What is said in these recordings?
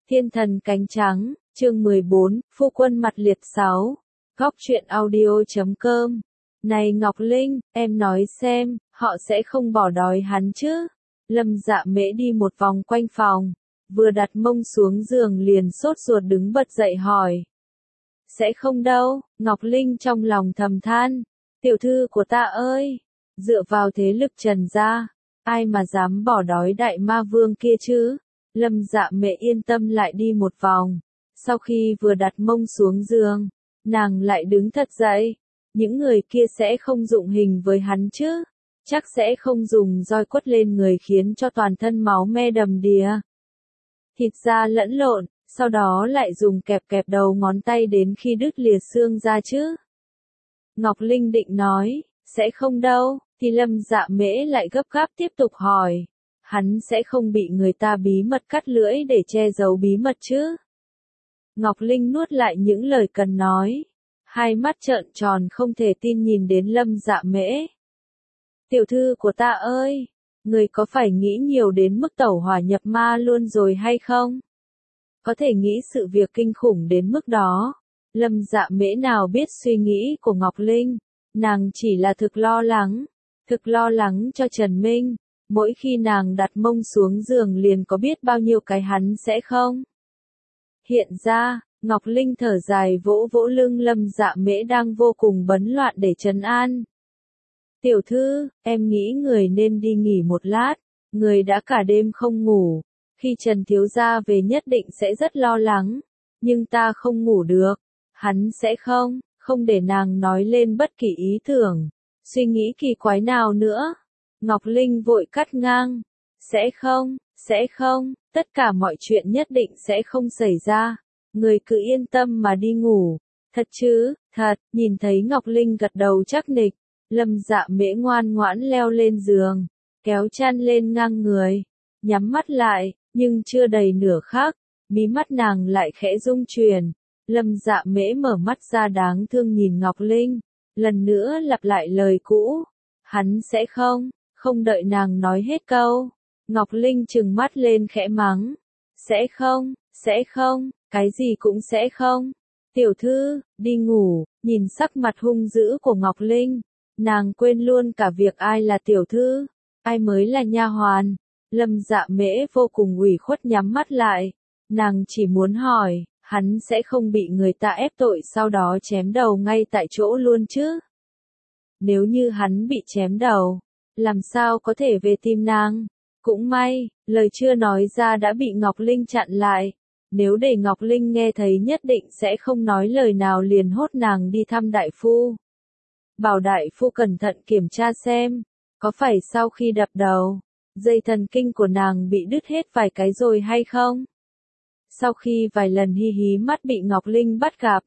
Thiên thần cánh trắng, chương 14, phu quân mặt liệt 6. Góc truyện audio.com. Này Ngọc Linh, em nói xem, họ sẽ không bỏ đói hắn chứ? Lâm Dạ Mễ đi một vòng quanh phòng, vừa đặt mông xuống giường liền sốt ruột đứng bật dậy hỏi. Sẽ không đâu, Ngọc Linh trong lòng thầm than. Tiểu thư của ta ơi, dựa vào thế lực Trần gia, ai mà dám bỏ đói đại ma vương kia chứ? Lâm Dạ Mễ yên tâm lại đi một vòng. Sau khi vừa đặt mông xuống giường, nàng lại đứng thật dậy. Những người kia sẽ không dụng hình với hắn chứ? Chắc sẽ không dùng roi quất lên người khiến cho toàn thân máu me đầm đìa. Thịt da lẫn lộn, sau đó lại dùng kẹp đầu ngón tay đến khi đứt lìa xương ra chứ? Ngọc Linh định nói, sẽ không đâu, thì Lâm Dạ Mễ lại gấp gáp tiếp tục hỏi. Hắn sẽ không bị người ta bí mật cắt lưỡi để che giấu bí mật chứ? Ngọc Linh nuốt lại những lời cần nói. Hai mắt trợn tròn không thể tin nhìn đến Lâm Dạ Mễ. Tiểu thư của ta ơi, người có phải nghĩ nhiều đến mức tẩu hỏa nhập ma luôn rồi hay không? Có thể nghĩ sự việc kinh khủng đến mức đó. Lâm Dạ Mễ nào biết suy nghĩ của Ngọc Linh, nàng chỉ là thực lo lắng cho Trần Minh. Mỗi khi nàng đặt mông xuống giường liền có biết bao nhiêu cái hắn sẽ không. Hiện ra, Ngọc Linh thở dài vỗ vỗ lưng Lâm Dạ Mễ đang vô cùng bấn loạn để trấn an. Tiểu thư, em nghĩ người nên đi nghỉ một lát, người đã cả đêm không ngủ. Khi Trần thiếu gia về nhất định sẽ rất lo lắng, nhưng ta không ngủ được. Hắn sẽ không để nàng nói lên bất kỳ ý tưởng, suy nghĩ kỳ quái nào nữa. Ngọc Linh vội cắt ngang. Sẽ không, tất cả mọi chuyện nhất định sẽ không xảy ra. Người cứ yên tâm mà đi ngủ. Thật chứ, thật, nhìn thấy Ngọc Linh gật đầu chắc nịch. Lâm Dạ Mễ ngoan ngoãn leo lên giường, kéo chăn lên ngang người, nhắm mắt lại, nhưng chưa đầy nửa khắc, mí mắt nàng lại khẽ rung chuyển. Lâm Dạ Mễ mở mắt ra đáng thương nhìn Ngọc Linh, lần nữa lặp lại lời cũ. Hắn sẽ không đợi nàng nói hết câu. Ngọc Linh trừng mắt lên khẽ mắng. Sẽ không, cái gì cũng sẽ không. Tiểu thư, đi ngủ, nhìn sắc mặt hung dữ của Ngọc Linh. Nàng quên luôn cả việc ai là tiểu thư, ai mới là nha hoàn. Lâm Dạ Mễ vô cùng ủy khuất nhắm mắt lại. Nàng chỉ muốn hỏi, hắn sẽ không bị người ta ép tội sau đó chém đầu ngay tại chỗ luôn chứ? Nếu như hắn bị chém đầu, làm sao có thể về tìm nàng? Cũng may, lời chưa nói ra đã bị Ngọc Linh chặn lại. Nếu để Ngọc Linh nghe thấy nhất định sẽ không nói lời nào liền hốt nàng đi thăm đại phu. Bảo đại phu cẩn thận kiểm tra xem, có phải sau khi đập đầu, dây thần kinh của nàng bị đứt hết vài cái rồi hay không? Sau khi vài lần hí hí mắt bị Ngọc Linh bắt gặp,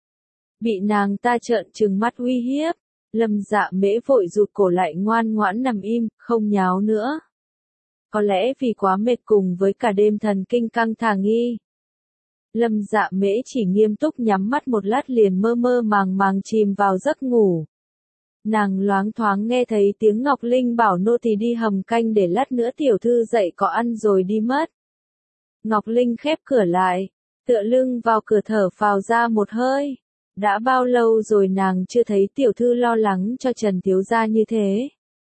bị nàng ta trợn trừng mắt uy hiếp, Lâm Dạ Mễ vội rụt cổ lại ngoan ngoãn nằm im, không nháo nữa. Có lẽ vì quá mệt cùng với cả đêm thần kinh căng thẳng nghi. Lâm Dạ Mễ chỉ nghiêm túc nhắm mắt một lát liền mơ mơ màng chìm vào giấc ngủ. Nàng loáng thoáng nghe thấy tiếng Ngọc Linh bảo nô tỳ đi hầm canh để lát nữa tiểu thư dậy có ăn rồi đi mất. Ngọc Linh khép cửa lại, tựa lưng vào cửa thở phào ra một hơi. Đã bao lâu rồi nàng chưa thấy tiểu thư lo lắng cho Trần thiếu gia như thế?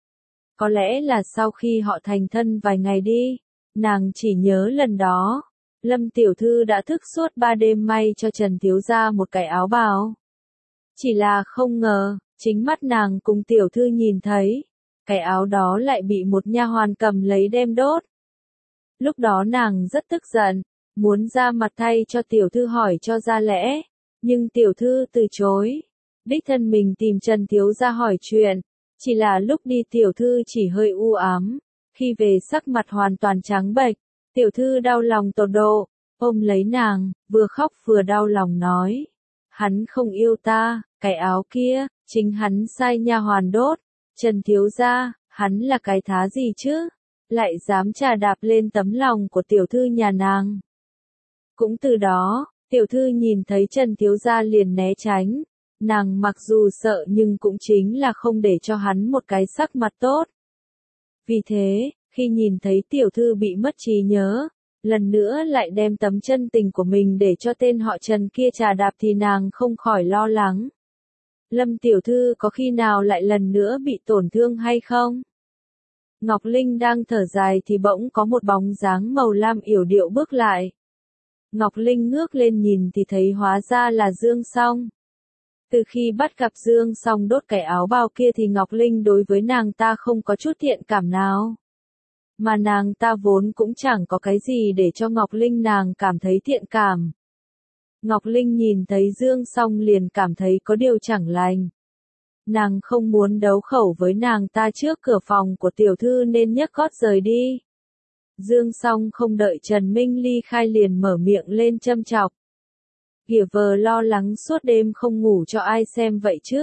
Có lẽ là sau khi họ thành thân vài ngày đi, nàng chỉ nhớ lần đó, Lâm tiểu thư đã thức suốt 3 đêm may cho Trần thiếu gia một cái áo bào. Chỉ là không ngờ, chính mắt nàng cùng tiểu thư nhìn thấy, cái áo đó lại bị một nha hoàn cầm lấy đem đốt. Lúc đó nàng rất tức giận, muốn ra mặt thay cho tiểu thư hỏi cho ra lẽ, nhưng tiểu thư từ chối. Đích thân mình tìm Trần thiếu gia hỏi chuyện, chỉ là lúc đi tiểu thư chỉ hơi u ám, khi về sắc mặt hoàn toàn trắng bệch. Tiểu thư đau lòng tột độ, ôm lấy nàng, vừa khóc vừa đau lòng nói. Hắn không yêu ta, cái áo kia, chính hắn sai nha hoàn đốt. Trần thiếu gia, hắn là cái thá gì chứ? Lại dám trà đạp lên tấm lòng của tiểu thư nhà nàng. Cũng từ đó, tiểu thư nhìn thấy Trần thiếu gia liền né tránh. Nàng mặc dù sợ nhưng cũng chính là không để cho hắn một cái sắc mặt tốt. Vì thế, khi nhìn thấy tiểu thư bị mất trí nhớ, lần nữa lại đem tấm chân tình của mình để cho tên họ Trần kia trà đạp thì nàng không khỏi lo lắng. Lâm tiểu thư có khi nào lại lần nữa bị tổn thương hay không? Ngọc Linh đang thở dài thì bỗng có một bóng dáng màu lam yểu điệu bước lại. Ngọc Linh ngước lên nhìn thì thấy hóa ra là Dương Song. Từ khi bắt gặp Dương Song đốt cái áo bào kia thì Ngọc Linh đối với nàng ta không có chút thiện cảm nào. Mà nàng ta vốn cũng chẳng có cái gì để cho Ngọc Linh nàng cảm thấy thiện cảm. Ngọc Linh nhìn thấy Dương Song liền cảm thấy có điều chẳng lành. Nàng không muốn đấu khẩu với nàng ta trước cửa phòng của tiểu thư nên nhấc gót rời đi. Dương Song không đợi Trần Minh ly khai liền mở miệng lên châm chọc. Kìa vờ lo lắng suốt đêm không ngủ cho ai xem vậy chứ.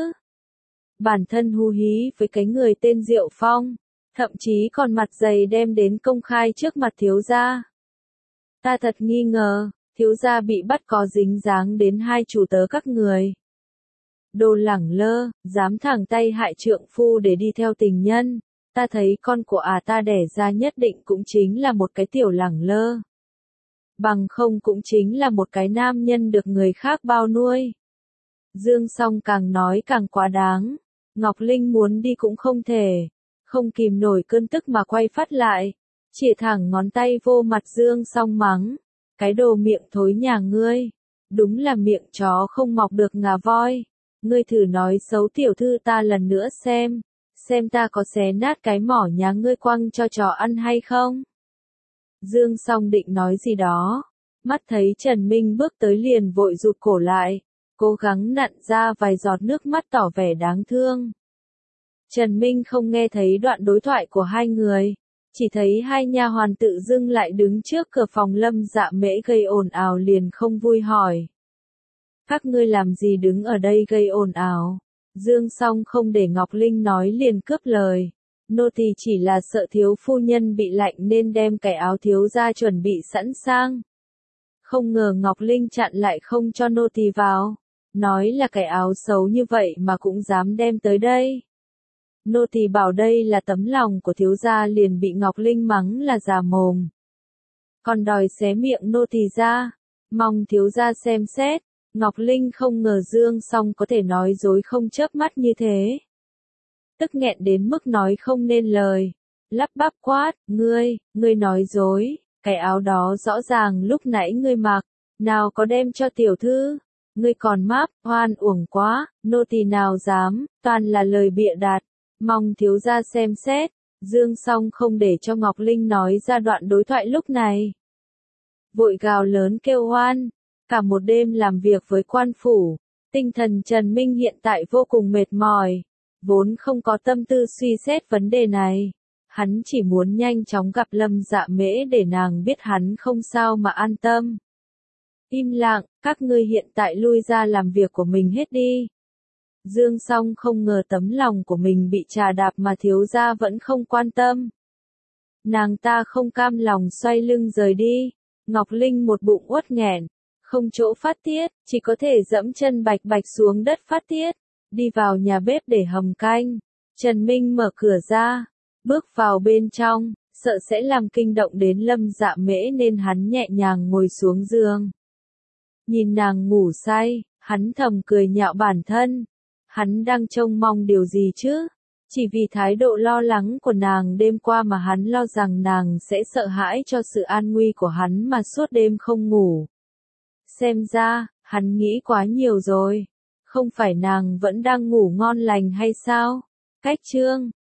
Bản thân hú hí với cái người tên Diệu Phong, thậm chí còn mặt dày đem đến công khai trước mặt thiếu gia. Ta thật nghi ngờ, thiếu gia bị bắt có dính dáng đến hai chủ tớ các người. Đồ lẳng lơ, dám thẳng tay hại trượng phu để đi theo tình nhân, ta thấy con của ta đẻ ra nhất định cũng chính là một cái tiểu lẳng lơ. Bằng không cũng chính là một cái nam nhân được người khác bao nuôi. Dương Song càng nói càng quá đáng, Ngọc Linh muốn đi cũng không thể, không kìm nổi cơn tức mà quay phát lại, chỉ thẳng ngón tay vô mặt Dương Song mắng, cái đồ miệng thối nhà ngươi, đúng là miệng chó không mọc được ngà voi, ngươi thử nói xấu tiểu thư ta lần nữa xem ta có xé nát cái mỏ nhà ngươi quăng cho chó ăn hay không. Dương Song định nói gì đó, mắt thấy Trần Minh bước tới liền vội rụt cổ lại, cố gắng nặn ra vài giọt nước mắt tỏ vẻ đáng thương. Trần Minh không nghe thấy đoạn đối thoại của hai người, chỉ thấy hai nha hoàn tự dưng lại đứng trước cửa phòng Lâm Dạ Mễ gây ồn ào liền không vui hỏi. Các ngươi làm gì đứng ở đây gây ồn ào? Dương Song không để Ngọc Linh nói liền cướp lời. Nô tỳ chỉ là sợ thiếu phu nhân bị lạnh nên đem cái áo thiếu gia chuẩn bị sẵn sàng. Không ngờ Ngọc Linh chặn lại không cho nô tỳ vào. Nói là cái áo xấu như vậy mà cũng dám đem tới đây. Nô tỳ bảo đây là tấm lòng của thiếu gia liền bị Ngọc Linh mắng là già mồm. Còn đòi xé miệng nô tỳ ra. Mong thiếu gia xem xét. Ngọc Linh không ngờ Dương Song có thể nói dối không chớp mắt như thế. Tức nghẹn đến mức nói không nên lời. Lắp bắp quát, ngươi nói dối, cái áo đó rõ ràng lúc nãy ngươi mặc, nào có đem cho tiểu thư, ngươi còn máp, oan uổng quá, nô tỳ nào dám, toàn là lời bịa đặt, mong thiếu gia xem xét. Dương Song không để cho Ngọc Linh nói ra đoạn đối thoại lúc này. Vội gào lớn kêu oan, cả một đêm làm việc với quan phủ, tinh thần Trần Minh hiện tại vô cùng mệt mỏi. Vốn không có tâm tư suy xét vấn đề này. Hắn chỉ muốn nhanh chóng gặp Lâm Dạ Mễ để nàng biết hắn không sao mà an tâm. Im lặng, các ngươi hiện tại lui ra làm việc của mình hết đi. Dương Song không ngờ tấm lòng của mình bị trà đạp mà thiếu gia vẫn không quan tâm. Nàng ta không cam lòng xoay lưng rời đi. Ngọc Linh một bụng uất nghẹn, không chỗ phát tiết, chỉ có thể dẫm chân bạch bạch xuống đất phát tiết. Đi vào nhà bếp để hầm canh. Trần Minh mở cửa ra, bước vào bên trong, sợ sẽ làm kinh động đến Lâm Dạ Mễ nên hắn nhẹ nhàng ngồi xuống giường. Nhìn nàng ngủ say, hắn thầm cười nhạo bản thân. Hắn đang trông mong điều gì chứ? Chỉ vì thái độ lo lắng của nàng đêm qua mà hắn lo rằng nàng sẽ sợ hãi cho sự an nguy của hắn mà suốt đêm không ngủ. Xem ra, hắn nghĩ quá nhiều rồi. Không phải nàng vẫn đang ngủ ngon lành hay sao? Cách chương